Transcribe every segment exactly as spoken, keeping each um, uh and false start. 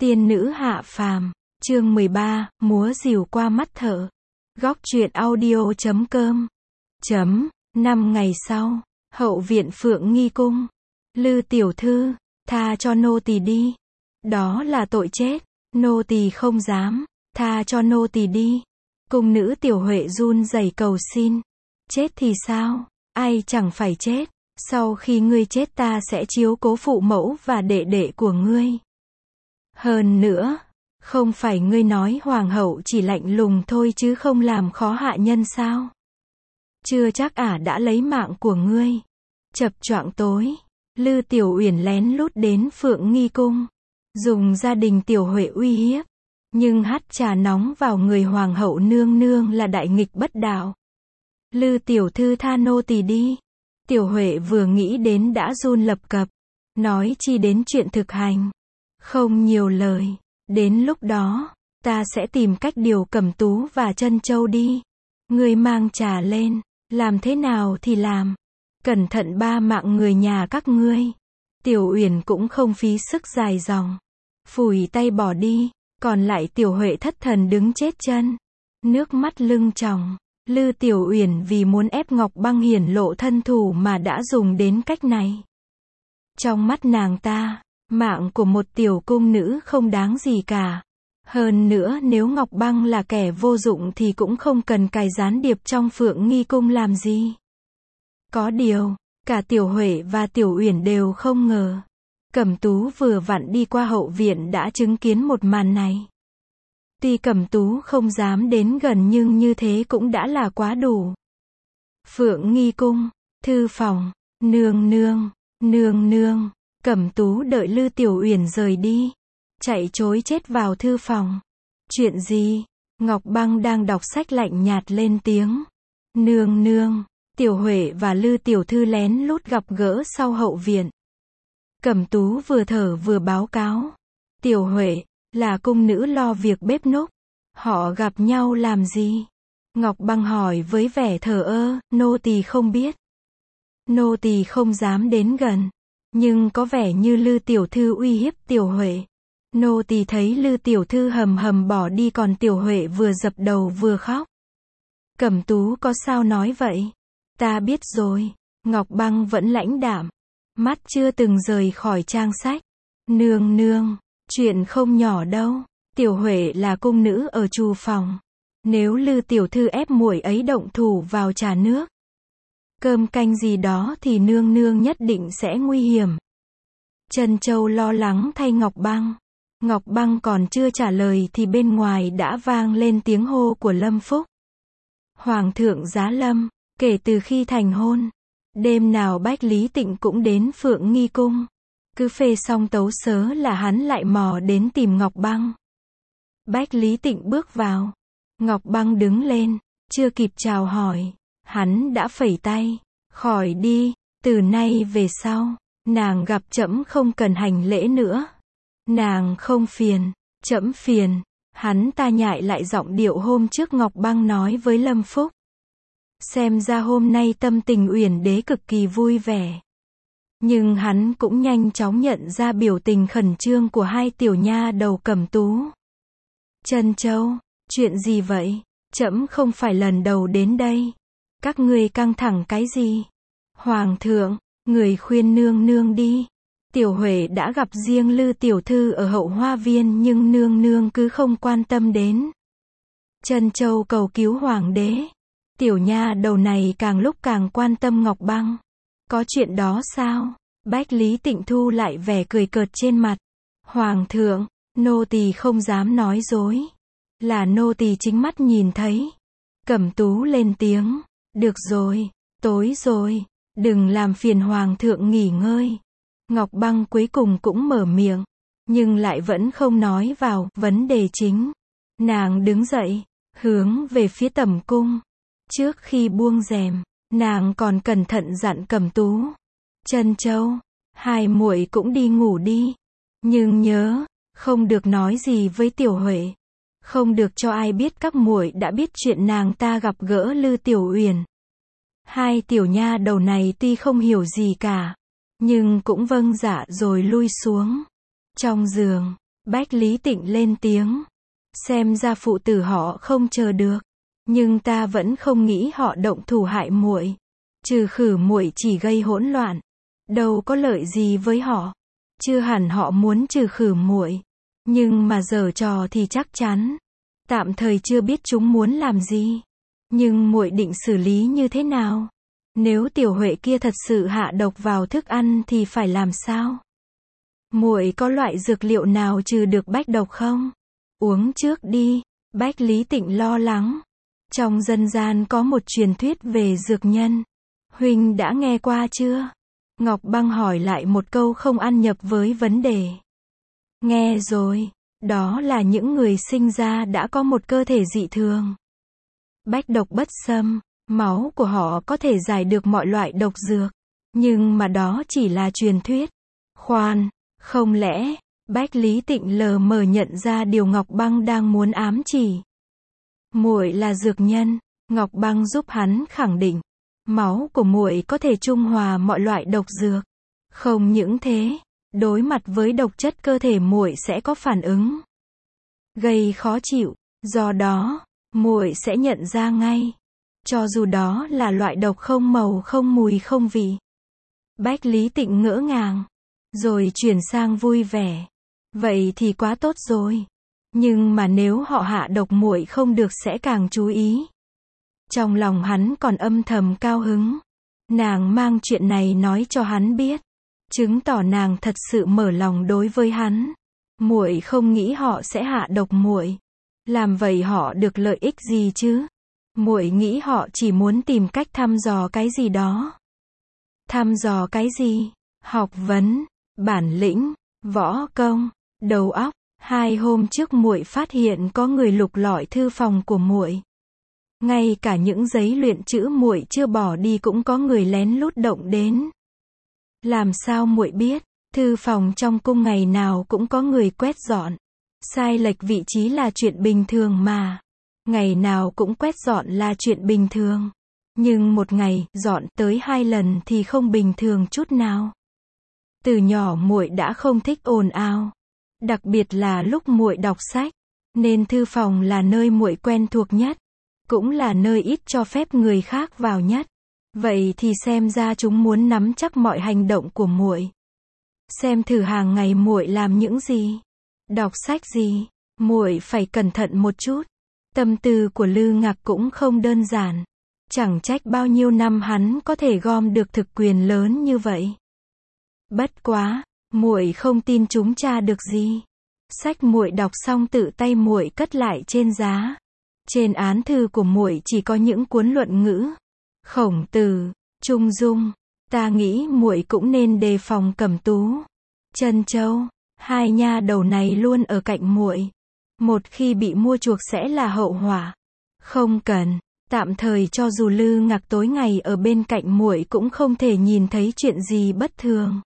Tiên nữ hạ phàm, chương mười ba, múa rìu qua mắt thợ. Góc truyện audio chấm com. Chấm, năm ngày sau, hậu viện Phượng Nghi cung. Lư tiểu thư, tha cho nô tỳ đi. Đó là tội chết, nô tỳ không dám, tha cho nô tỳ đi. Cung nữ Tiểu Huệ run rẩy cầu xin. Chết thì sao, ai chẳng phải chết, sau khi ngươi chết ta sẽ chiếu cố phụ mẫu và đệ đệ của ngươi. Hơn nữa, không phải ngươi nói hoàng hậu chỉ lạnh lùng thôi chứ không làm khó hạ nhân sao? Chưa chắc ả đã lấy mạng của ngươi. Chập choạng tối, Lư Tiểu Uyển lén lút đến Phượng Nghi cung, dùng gia đình Tiểu Huệ uy hiếp, nhưng hắt trà nóng vào người hoàng hậu nương nương là đại nghịch bất đạo. Lư tiểu thư tha nô tỳ đi. Tiểu Huệ vừa nghĩ đến đã run lập cập, nói chi đến chuyện thực hành. Không nhiều lời, đến lúc đó, ta sẽ tìm cách điều Cẩm Tú và Trân Châu đi. Ngươi mang trà lên, làm thế nào thì làm. Cẩn thận ba mạng người nhà các ngươi. Tiểu Uyển cũng không phí sức dài dòng, phủi tay bỏ đi, còn lại Tiểu Huệ thất thần đứng chết chân, nước mắt lưng tròng. Lư Tiểu Uyển vì muốn ép Ngọc Băng hiển lộ thân thủ mà đã dùng đến cách này. Trong mắt nàng ta, mạng của một tiểu cung nữ không đáng gì cả. Hơn nữa nếu Ngọc Băng là kẻ vô dụng thì cũng không cần cài gián điệp trong Phượng Nghi cung làm gì. Có điều, cả Tiểu Huệ và Tiểu Uyển đều không ngờ. Cẩm Tú vừa vặn đi qua hậu viện đã chứng kiến một màn này. Tuy Cẩm Tú không dám đến gần nhưng như thế cũng đã là quá đủ. Phượng Nghi cung, thư phòng, nương nương, nương nương. Cẩm Tú đợi Lư Tiểu Uyển rời đi, chạy trối chết vào thư phòng. Chuyện gì? Ngọc Băng đang đọc sách lạnh nhạt lên tiếng. Nương nương. Tiểu Huệ và Lư tiểu thư lén lút gặp gỡ sau hậu viện. Cẩm Tú vừa thở vừa báo cáo. Tiểu Huệ, là cung nữ lo việc bếp núc. Họ gặp nhau làm gì? Ngọc Băng hỏi với vẻ thờ ơ, nô tỳ không biết. Nô tỳ không dám đến gần. Nhưng có vẻ như Lư tiểu thư uy hiếp Tiểu Huệ. Nô tỳ thấy Lư tiểu thư hầm hầm bỏ đi còn Tiểu Huệ vừa dập đầu vừa khóc. Cẩm Tú có sao nói vậy? Ta biết rồi. Ngọc Băng vẫn lãnh đạm, mắt chưa từng rời khỏi trang sách. Nương nương, chuyện không nhỏ đâu. Tiểu Huệ là cung nữ ở trù phòng. Nếu Lư tiểu thư ép muội ấy động thủ vào trà nước, cơm canh gì đó thì nương nương nhất định sẽ nguy hiểm. Trân Châu lo lắng thay Ngọc Băng. Ngọc Băng còn chưa trả lời thì bên ngoài đã vang lên tiếng hô của Lâm Phúc. Hoàng thượng giá lâm, kể từ khi thành hôn, đêm nào Bách Lý Tịnh cũng đến Phượng Nghi cung. Cứ phê xong tấu sớ là hắn lại mò đến tìm Ngọc Băng. Bách Lý Tịnh bước vào. Ngọc Băng đứng lên, chưa kịp chào hỏi, hắn đã phẩy tay. Khỏi đi, từ nay về sau, nàng gặp trẫm không cần hành lễ nữa. Nàng không phiền, trẫm phiền. Hắn ta nhại lại giọng điệu hôm trước Ngọc Băng nói với Lâm Phúc. Xem ra hôm nay tâm tình Uyển đế cực kỳ vui vẻ. Nhưng hắn cũng nhanh chóng nhận ra biểu tình khẩn trương của hai tiểu nha đầu Cẩm Tú. Trân Châu, chuyện gì vậy? Trẫm không phải lần đầu đến đây. Các ngươi căng thẳng cái gì? Hoàng thượng, người khuyên nương nương đi. Tiểu Huệ đã gặp riêng Lư tiểu thư ở hậu hoa viên nhưng nương nương cứ không quan tâm đến. Trân Châu cầu cứu hoàng đế. Tiểu nha đầu này càng lúc càng quan tâm Ngọc Băng. Có chuyện đó sao? Bách Lý Tịnh thu lại vẻ cười cợt trên mặt. Hoàng thượng, nô tỳ không dám nói dối. Là nô tỳ chính mắt nhìn thấy. Cẩm Tú lên tiếng. Được rồi, tối rồi, đừng làm phiền hoàng thượng nghỉ ngơi. Ngọc Băng cuối cùng cũng mở miệng, nhưng lại vẫn không nói vào vấn đề chính. Nàng đứng dậy, hướng về phía tẩm cung. Trước khi buông rèm, nàng còn cẩn thận dặn Cẩm Tú. Trân Châu, hai muội cũng đi ngủ đi. Nhưng nhớ, không được nói gì với Tiểu Huệ. Không được cho ai biết các muội đã biết chuyện nàng ta gặp gỡ Lư Tiểu Uyển. Hai tiểu nha đầu này tuy không hiểu gì cả, nhưng cũng vâng dạ rồi lui xuống. Trong giường, Bách Lý Tịnh lên tiếng. Xem ra phụ tử họ không chờ được. Nhưng ta vẫn không nghĩ họ động thủ hại muội. Trừ khử muội chỉ gây hỗn loạn. Đâu có lợi gì với họ. Chưa hẳn họ muốn trừ khử muội. Nhưng mà giở trò thì chắc chắn. Tạm thời chưa biết chúng muốn làm gì. Nhưng muội định xử lý như thế nào? Nếu tiểu Huệ kia thật sự hạ độc vào thức ăn thì phải làm sao? Muội có loại dược liệu nào trừ được bách độc không? Uống trước đi. Bách Lý Tịnh lo lắng. Trong dân gian có một truyền thuyết về dược nhân. Huynh đã nghe qua chưa? Ngọc Băng hỏi lại một câu không ăn nhập với vấn đề. Nghe rồi. Đó là những người sinh ra đã có một cơ thể dị thường. Bách độc bất xâm. Máu của họ có thể giải được mọi loại độc dược. Nhưng mà đó chỉ là truyền thuyết. Khoan, không lẽ, Bách Lý Tịnh lờ mờ nhận ra điều Ngọc Băng đang muốn ám chỉ. Muội là dược nhân, Ngọc Băng giúp hắn khẳng định. Máu của muội có thể trung hòa mọi loại độc dược. Không những thế, đối mặt với độc chất cơ thể muội sẽ có phản ứng gây khó chịu, do đó, muội sẽ nhận ra ngay. Cho dù đó là loại độc không màu không mùi không vị. Bách Lý Tịnh ngỡ ngàng, rồi chuyển sang vui vẻ. Vậy thì quá tốt rồi. Nhưng mà nếu họ hạ độc muội không được sẽ càng chú ý. Trong lòng hắn còn âm thầm cao hứng. Nàng mang chuyện này nói cho hắn biết, chứng tỏ nàng thật sự mở lòng đối với hắn. Muội không nghĩ họ sẽ hạ độc muội. Làm vậy họ được lợi ích gì chứ? Muội nghĩ họ chỉ muốn tìm cách thăm dò cái gì đó. Thăm dò cái gì? Học vấn, bản lĩnh, võ công, đầu óc. Hai hôm trước muội phát hiện có người lục lọi thư phòng của muội. Ngay cả những giấy luyện chữ muội chưa bỏ đi cũng có người lén lút động đến. Làm sao muội biết? Thư phòng trong cung ngày nào cũng có người quét dọn. Sai lệch vị trí là chuyện bình thường mà. Ngày nào cũng quét dọn là chuyện bình thường. Nhưng một ngày dọn tới hai lần thì không bình thường chút nào. Từ nhỏ muội đã không thích ồn ào, đặc biệt là lúc muội đọc sách, nên thư phòng là nơi muội quen thuộc nhất, cũng là nơi ít cho phép người khác vào nhất. Vậy thì xem ra chúng muốn nắm chắc mọi hành động của muội. Xem thử hàng ngày muội làm những gì, đọc sách gì, muội phải cẩn thận một chút. Tâm tư của Lư Ngạc cũng không đơn giản. Chẳng trách bao nhiêu năm hắn có thể gom được thực quyền lớn như vậy. Bất quá, muội không tin chúng tra được gì. Sách muội đọc xong tự tay muội cất lại trên giá. Trên án thư của muội chỉ có những cuốn luận ngữ, Khổng Tử, Trung Dung. Ta nghĩ muội cũng nên đề phòng Cẩm Tú, Trân Châu. Hai nha đầu này luôn ở cạnh muội. Một khi bị mua chuộc sẽ là hậu họa. Không cần, tạm thời cho dù Lư Ngạc tối ngày ở bên cạnh muội cũng không thể nhìn thấy chuyện gì bất thường.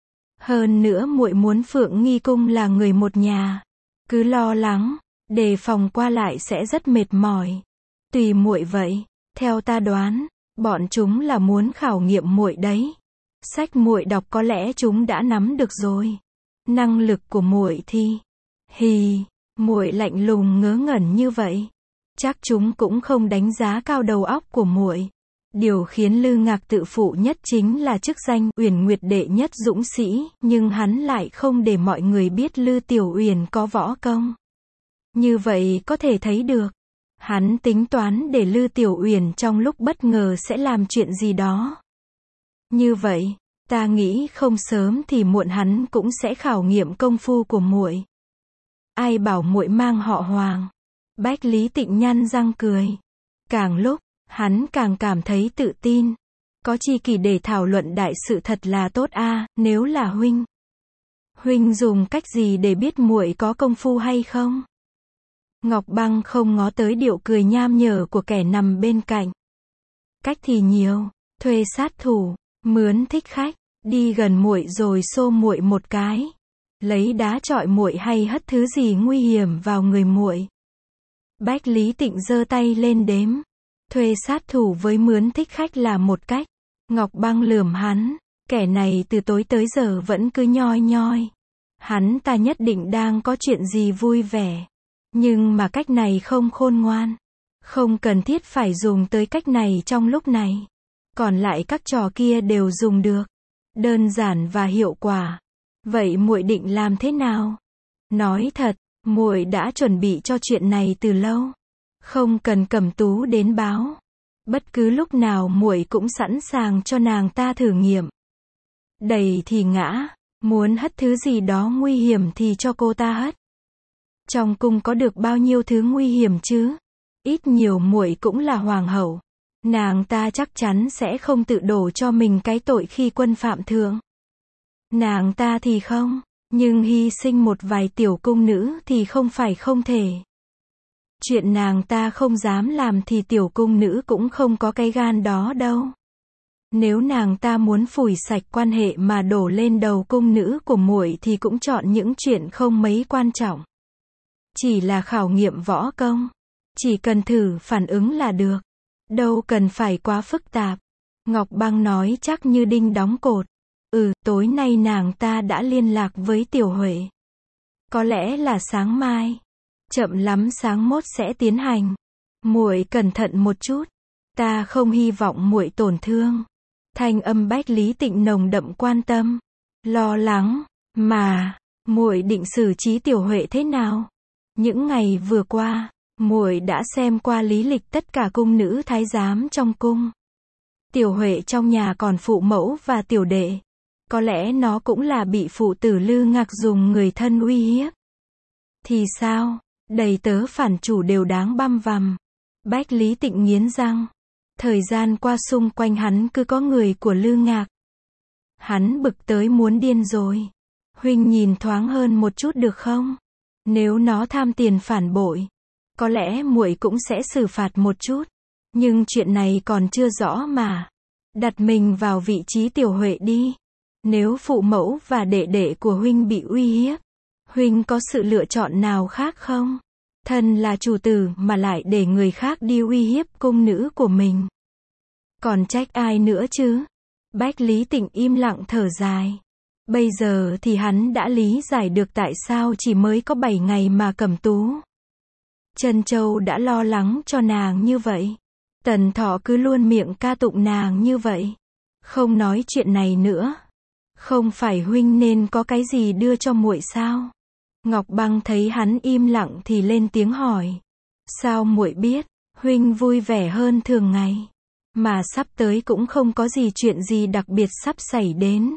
Hơn nữa muội muốn Phượng Nghi Cung là người một nhà, cứ lo lắng, đề phòng qua lại sẽ rất mệt mỏi. Tùy muội vậy, theo ta đoán, bọn chúng là muốn khảo nghiệm muội đấy. Sách muội đọc có lẽ chúng đã nắm được rồi. Năng lực của muội thì, hì, muội lạnh lùng ngớ ngẩn như vậy, chắc chúng cũng không đánh giá cao đầu óc của muội. Điều khiến Lư Ngạc tự phụ nhất chính là chức danh Uyển Nguyệt đệ nhất dũng sĩ, nhưng hắn lại không để mọi người biết Lư Tiểu Uyển có võ công. Như vậy có thể thấy được, hắn tính toán để Lư Tiểu Uyển trong lúc bất ngờ sẽ làm chuyện gì đó. Như vậy, ta nghĩ không sớm thì muộn hắn cũng sẽ khảo nghiệm công phu của muội. Ai bảo muội mang họ Hoàng? Bách Lý Tịnh nhăn răng cười. Càng lúc, hắn càng cảm thấy tự tin. Có chi kỷ để thảo luận đại sự thật là tốt a, à, nếu là huynh. Huynh dùng cách gì để biết muội có công phu hay không? Ngọc Băng không ngó tới điệu cười nham nhở của kẻ nằm bên cạnh. Cách thì nhiều, thuê sát thủ, mướn thích khách, đi gần muội rồi xô muội một cái, lấy đá chọi muội hay hất thứ gì nguy hiểm vào người muội. Bách Lý Tịnh giơ tay lên đếm. Thuê sát thủ với mướn thích khách là một cách. Ngọc Băng lườm hắn, kẻ này từ tối tới giờ vẫn cứ nhoi nhoi. Hắn ta nhất định đang có chuyện gì vui vẻ. Nhưng mà cách này không khôn ngoan. Không cần thiết phải dùng tới cách này trong lúc này. Còn lại các trò kia đều dùng được. Đơn giản và hiệu quả. Vậy muội định làm thế nào? Nói thật, muội đã chuẩn bị cho chuyện này từ lâu. Không cần Cẩm Tú đến báo. Bất cứ lúc nào muội cũng sẵn sàng cho nàng ta thử nghiệm. Đẩy thì ngã, muốn hất thứ gì đó nguy hiểm thì cho cô ta hất. Trong cung có được bao nhiêu thứ nguy hiểm chứ? Ít nhiều muội cũng là hoàng hậu. Nàng ta chắc chắn sẽ không tự đổ cho mình cái tội khi quân phạm thượng. Nàng ta thì không, nhưng hy sinh một vài tiểu cung nữ thì không phải không thể. Chuyện nàng ta không dám làm thì tiểu cung nữ cũng không có cái gan đó đâu. Nếu nàng ta muốn phủi sạch quan hệ mà đổ lên đầu cung nữ của muội thì cũng chọn những chuyện không mấy quan trọng. Chỉ là khảo nghiệm võ công. Chỉ cần thử phản ứng là được. Đâu cần phải quá phức tạp. Ngọc Băng nói chắc như đinh đóng cột. Ừ, tối nay nàng ta đã liên lạc với Tiểu Huệ. Có lẽ là sáng mai. Chậm lắm sáng mốt sẽ tiến hành. Muội cẩn thận một chút. Ta không hy vọng muội tổn thương. Thanh âm Bách Lý Tịnh nồng đậm quan tâm, lo lắng, mà muội định xử trí Tiểu Huệ thế nào? Những ngày vừa qua, muội đã xem qua lý lịch tất cả cung nữ thái giám trong cung. Tiểu Huệ trong nhà còn phụ mẫu và tiểu đệ. Có lẽ nó cũng là bị phụ tử Lư Ngạc dùng người thân uy hiếp. Thì sao? Đầy tớ phản chủ đều đáng băm vằm. Bách Lý Tịnh nghiến răng. Thời gian qua xung quanh hắn cứ có người của Lư Ngạc. Hắn bực tới muốn điên rồi. Huynh nhìn thoáng hơn một chút được không? Nếu nó tham tiền phản bội, có lẽ muội cũng sẽ xử phạt một chút. Nhưng chuyện này còn chưa rõ mà. Đặt mình vào vị trí Tiểu Huệ đi. Nếu phụ mẫu và đệ đệ của huynh bị uy hiếp, huynh có sự lựa chọn nào khác không? Thân là chủ tử mà lại để người khác đi uy hiếp cung nữ của mình. Còn trách ai nữa chứ? Bách Lý Tịnh im lặng thở dài. Bây giờ thì hắn đã lý giải được tại sao chỉ mới có bảy ngày mà Cẩm Tú Trân Châu đã lo lắng cho nàng như vậy. Tần Thọ cứ luôn miệng ca tụng nàng như vậy. Không nói chuyện này nữa. Không phải huynh nên có cái gì đưa cho muội sao? Ngọc Băng thấy hắn im lặng thì lên tiếng hỏi. Sao muội biết? Huynh vui vẻ hơn thường ngày. Mà sắp tới cũng không có gì chuyện gì đặc biệt sắp xảy đến.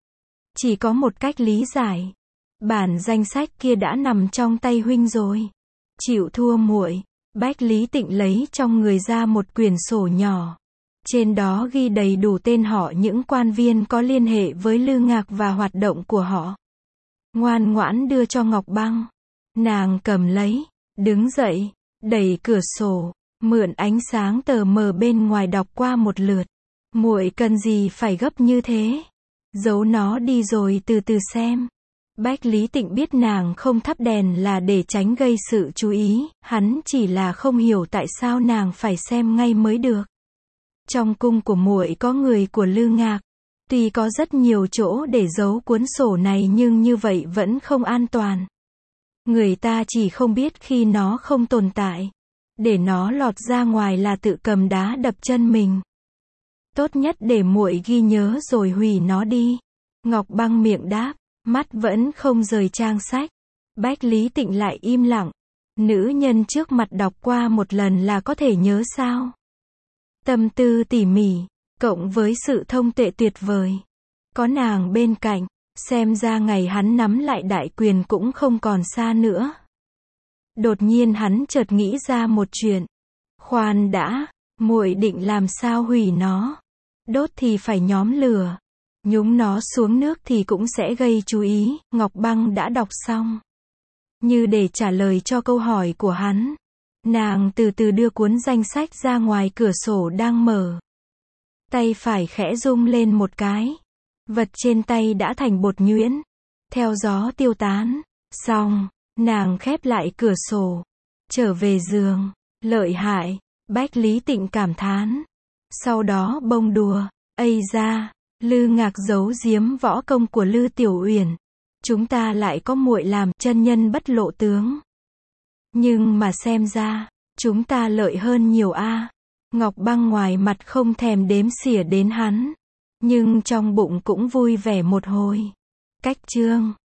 Chỉ có một cách lý giải. Bản danh sách kia đã nằm trong tay huynh rồi. Chịu thua muội. Bách Lý Tịnh lấy trong người ra một quyển sổ nhỏ. Trên đó ghi đầy đủ tên họ những quan viên có liên hệ với Lư Ngạc và hoạt động của họ. Ngoan ngoãn đưa cho Ngọc Băng. Nàng cầm lấy, đứng dậy, đẩy cửa sổ, mượn ánh sáng tờ mờ bên ngoài đọc qua một lượt. Muội cần gì phải gấp như thế? Giấu nó đi rồi từ từ xem. Bách Lý Tịnh biết nàng không thắp đèn là để tránh gây sự chú ý, hắn chỉ là không hiểu tại sao nàng phải xem ngay mới được. Trong cung của muội có người của Lư Ngạc. Tuy có rất nhiều chỗ để giấu cuốn sổ này nhưng như vậy vẫn không an toàn. Người ta chỉ không biết khi nó không tồn tại. Để nó lọt ra ngoài là tự cầm đá đập chân mình. Tốt nhất để muội ghi nhớ rồi hủy nó đi. Ngọc Băng miệng đáp, mắt vẫn không rời trang sách. Bách Lý Tịnh lại im lặng. Nữ nhân trước mặt đọc qua một lần là có thể nhớ sao? Tâm tư tỉ mỉ, cộng với sự thông tuệ tuyệt vời. Có nàng bên cạnh, xem ra ngày hắn nắm lại đại quyền cũng không còn xa nữa. Đột nhiên hắn chợt nghĩ ra một chuyện. Khoan đã, muội định làm sao hủy nó? Đốt thì phải nhóm lửa. Nhúng nó xuống nước thì cũng sẽ gây chú ý. Ngọc Băng đã đọc xong. Như để trả lời cho câu hỏi của hắn. Nàng từ từ đưa cuốn danh sách ra ngoài cửa sổ đang mở. Tay phải khẽ rung lên một cái. Vật trên tay đã thành bột nhuyễn. Theo gió tiêu tán. Xong, nàng khép lại cửa sổ. Trở về giường. Lợi hại. Bách Lý Tịnh cảm thán. Sau đó bông đùa. Ây da, Lư Ngạc giấu giếm võ công của Lư Tiểu Uyển. chúng ta lại có muội làm chân nhân bất lộ tướng. Nhưng mà xem ra, chúng ta lợi hơn nhiều a. Ngọc Băng ngoài mặt không thèm đếm xỉa đến hắn, nhưng trong bụng cũng vui vẻ một hồi. Cách chương